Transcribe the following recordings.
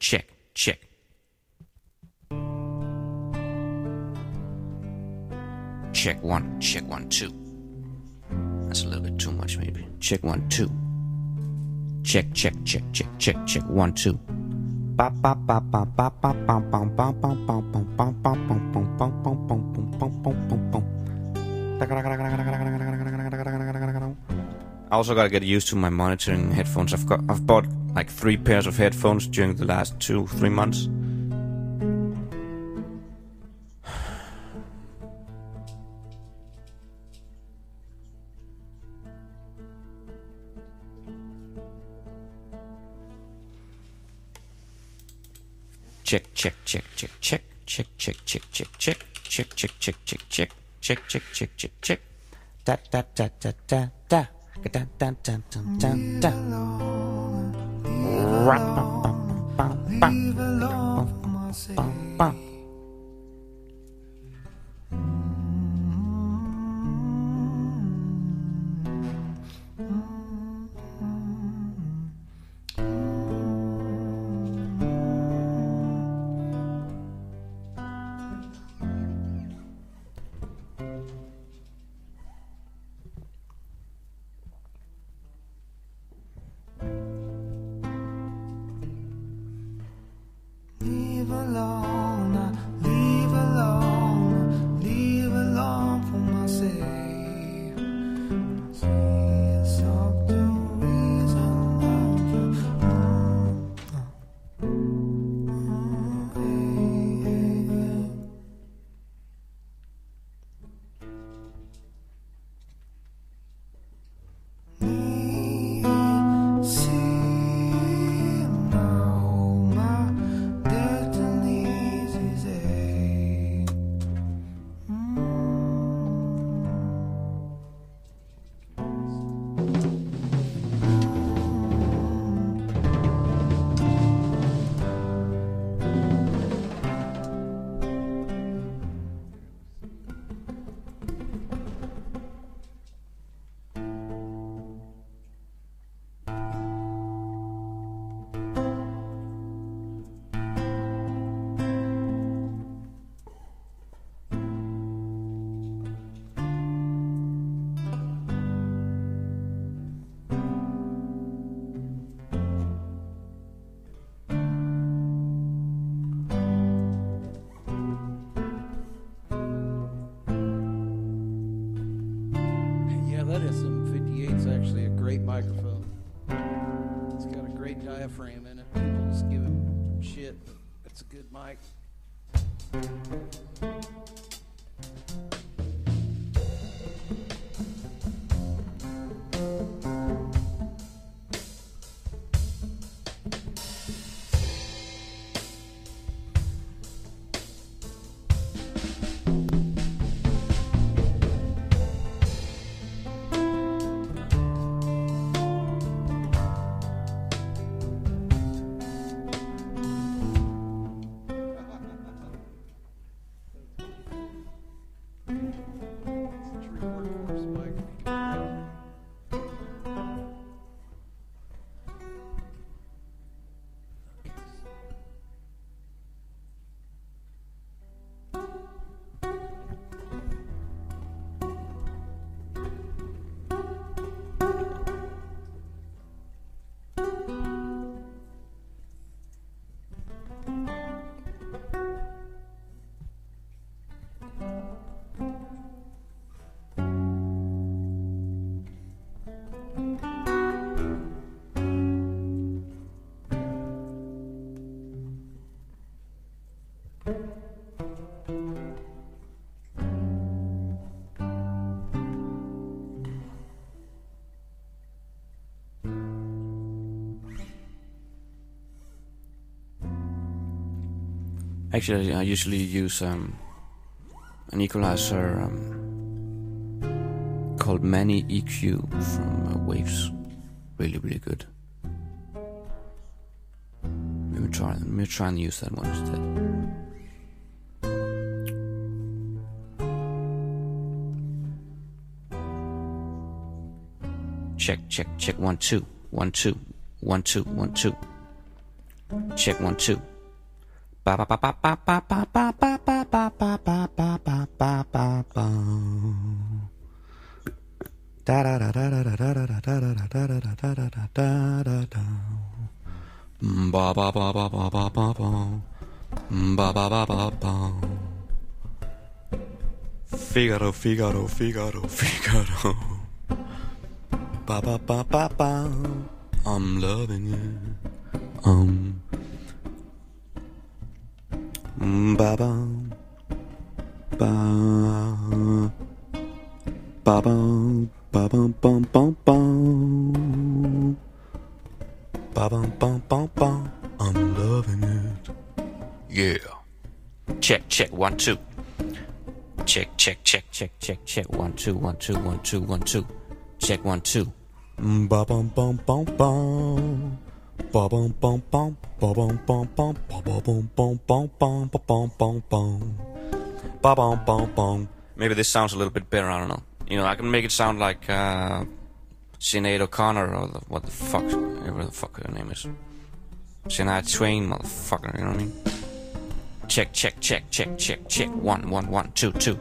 check, check. Check one, 2. That's a little bit too much, maybe. Check 1, 2. Check, check, check, check, check, check 1, 2. I also gotta get used to my monitoring headphones. I've bought like 3 pairs of headphones during the last 2-3 months. Check, check, check, check, check, check, check, check, check, check, check, check, check, check, check, check, check, check, check, check. Da da da da da da da da da da da. Leave alone, leave alone, leave alone for my sake. See us up to reason That SM58 is actually a great microphone. It's got a great diaphragm in it. People just give it shit, but it's a good mic. Actually, I usually use an equalizer called Mani EQ from Waves. Really, really good. Let me try and use that one instead. Check, check, check. 1, 2, 1, 2, 1, 2, 1, 2. Check 1 2. Ba ba ba ba ba ba ba ba ba ba ba ba ba ba ba ba ba ba. Da da da da da da da da da da da da da da da da da. Ba ba ba ba ba ba ba ba. Ba ba ba ba ba. Figaro, Figaro, Figaro, Figaro. Ba ba ba ba ba. I'm loving you. Ba ba ba ba ba ba bum bum bum bum ba bum bum bum bum. I'm loving it. Yeah. Check 1 2. Check 1 2 1 2 1 2 1 2. Check 1 2. Ba bum bum bum bum. Ba bum bum bum. Ba bum bum bum. Ba bum bum bum bum. Ba bum bum bum. Ba bum bum bum. Maybe this sounds a little bit better. I don't know. You know, I can make it sound like Sinead O'Connor or what the fuck, whatever the fuck her name is. Shania Twain, motherfucker. You know what I mean? Check 1 1 1 2 2.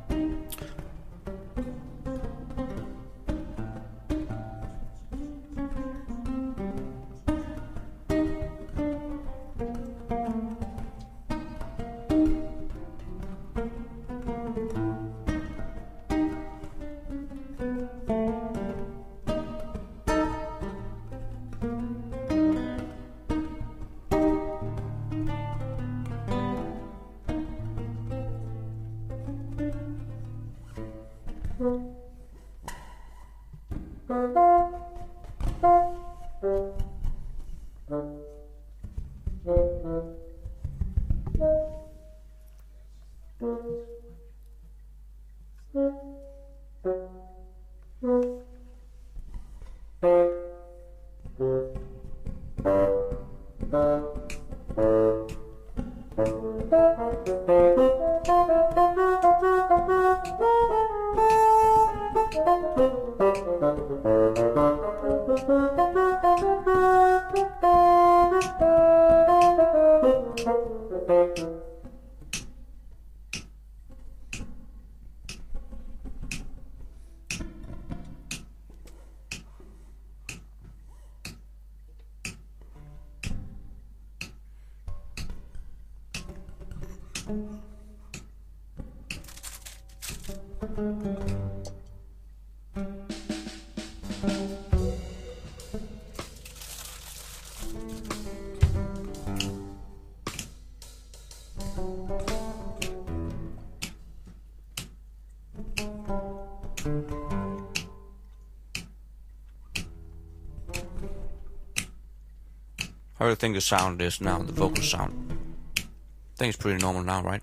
How do you think the sound is now, the vocal sound? I think it's pretty normal now, right?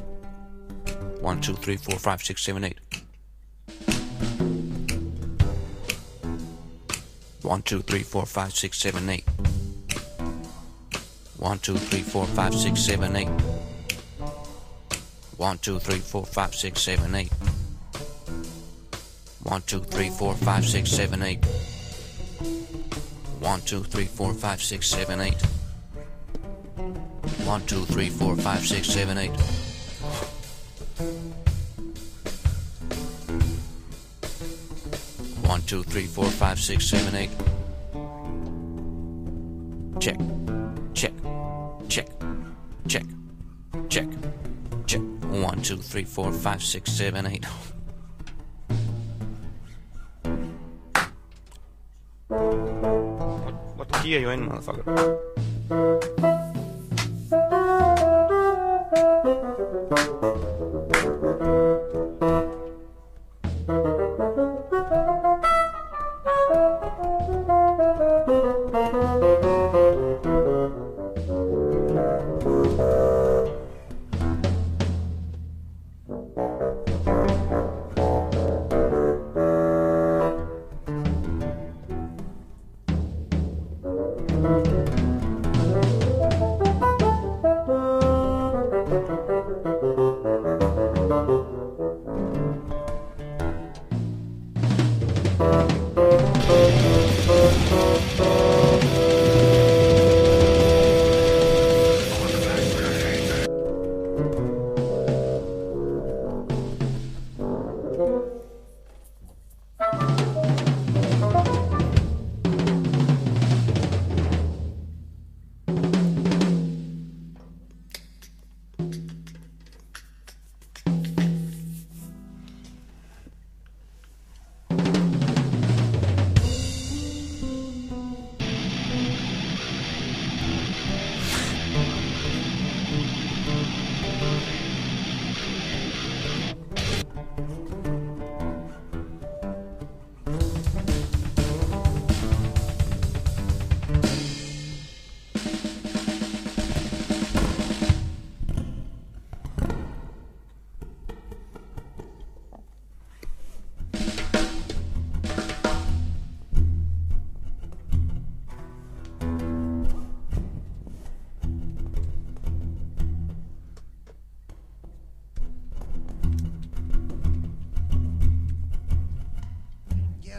1 2 3 4 5 6 7 8. 1 2 3 4 5 6 7 8. 1 2 3 4 5 6 7 8. 1 2 3 4 5 6 7 8. 1 2 3 4 5 6 7 8. 1 2 3 4 5 6 7 8. 1 2 3 4 5 6 7 8. 1 2 3 4 5 6 7 8. Check 1 2 3 4 5 6 7 8. What key are you in, motherfucker?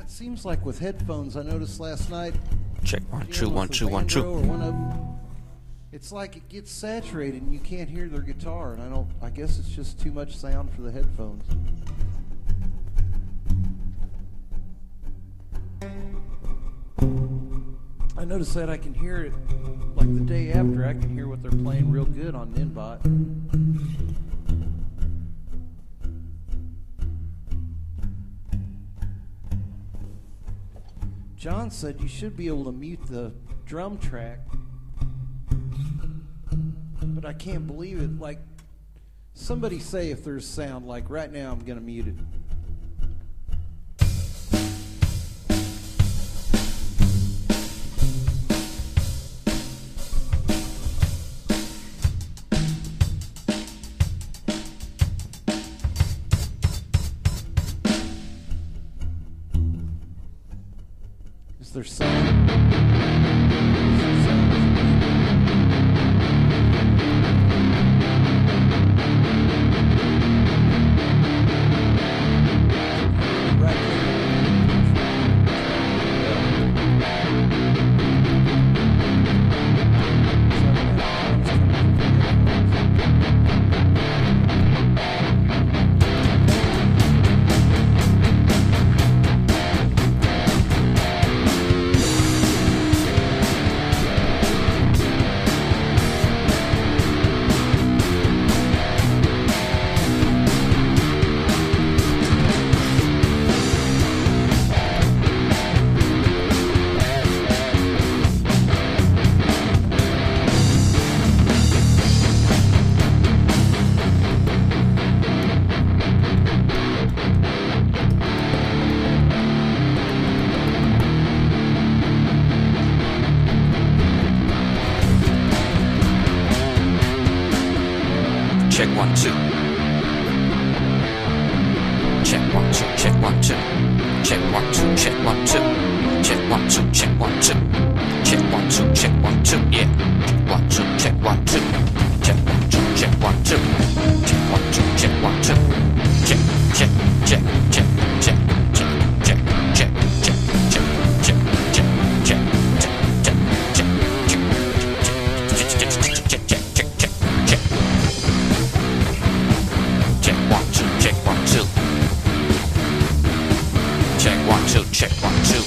it seems like with headphones, I noticed last night. Check 1 2 jamming 1 with 2 the 1 2. Vandro or one of them, it's like it gets saturated and you can't hear their guitar, and I guess it's just too much sound for the headphones. I noticed that I can hear it like the day after. I can hear what they're playing real good on Ninbot. John said you should be able to mute the drum track, but I can't believe it. Like, somebody say if there's sound. Like right now, I'm gonna mute it. Is there sound? Is there sound? Right Check 1 2. Check 1 2. Check 1 2. Check 1 2. Check 1 2. Check 1 2. Check 1 2. Check 1 2. Check 1 2. Yeah. Check 1 2. Check 1 2. Check 1 2. Check 1 2. Check 1 2. Check 1 2. Check check check check check check check check check check check check 1 2.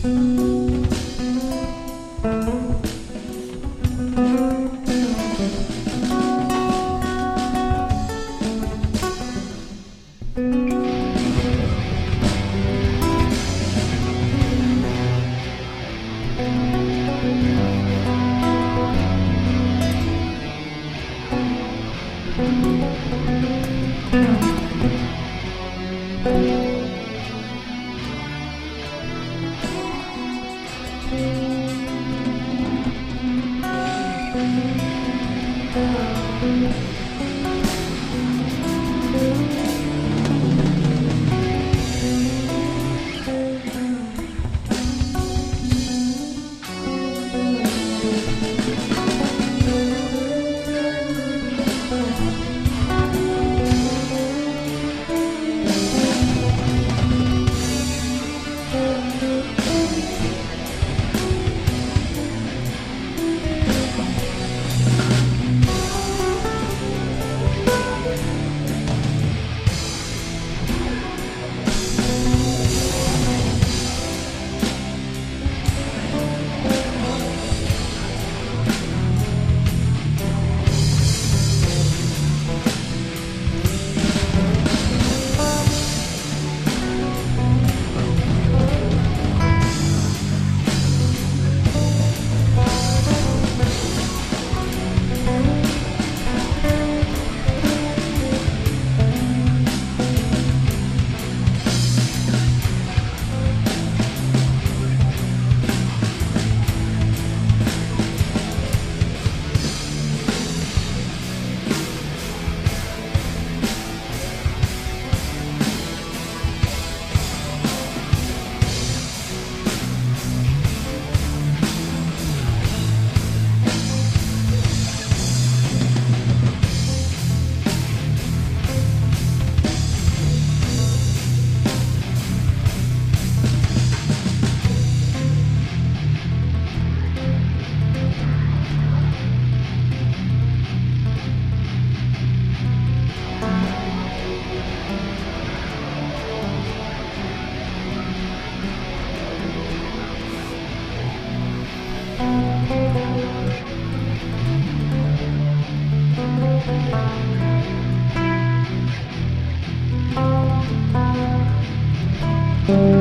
Thank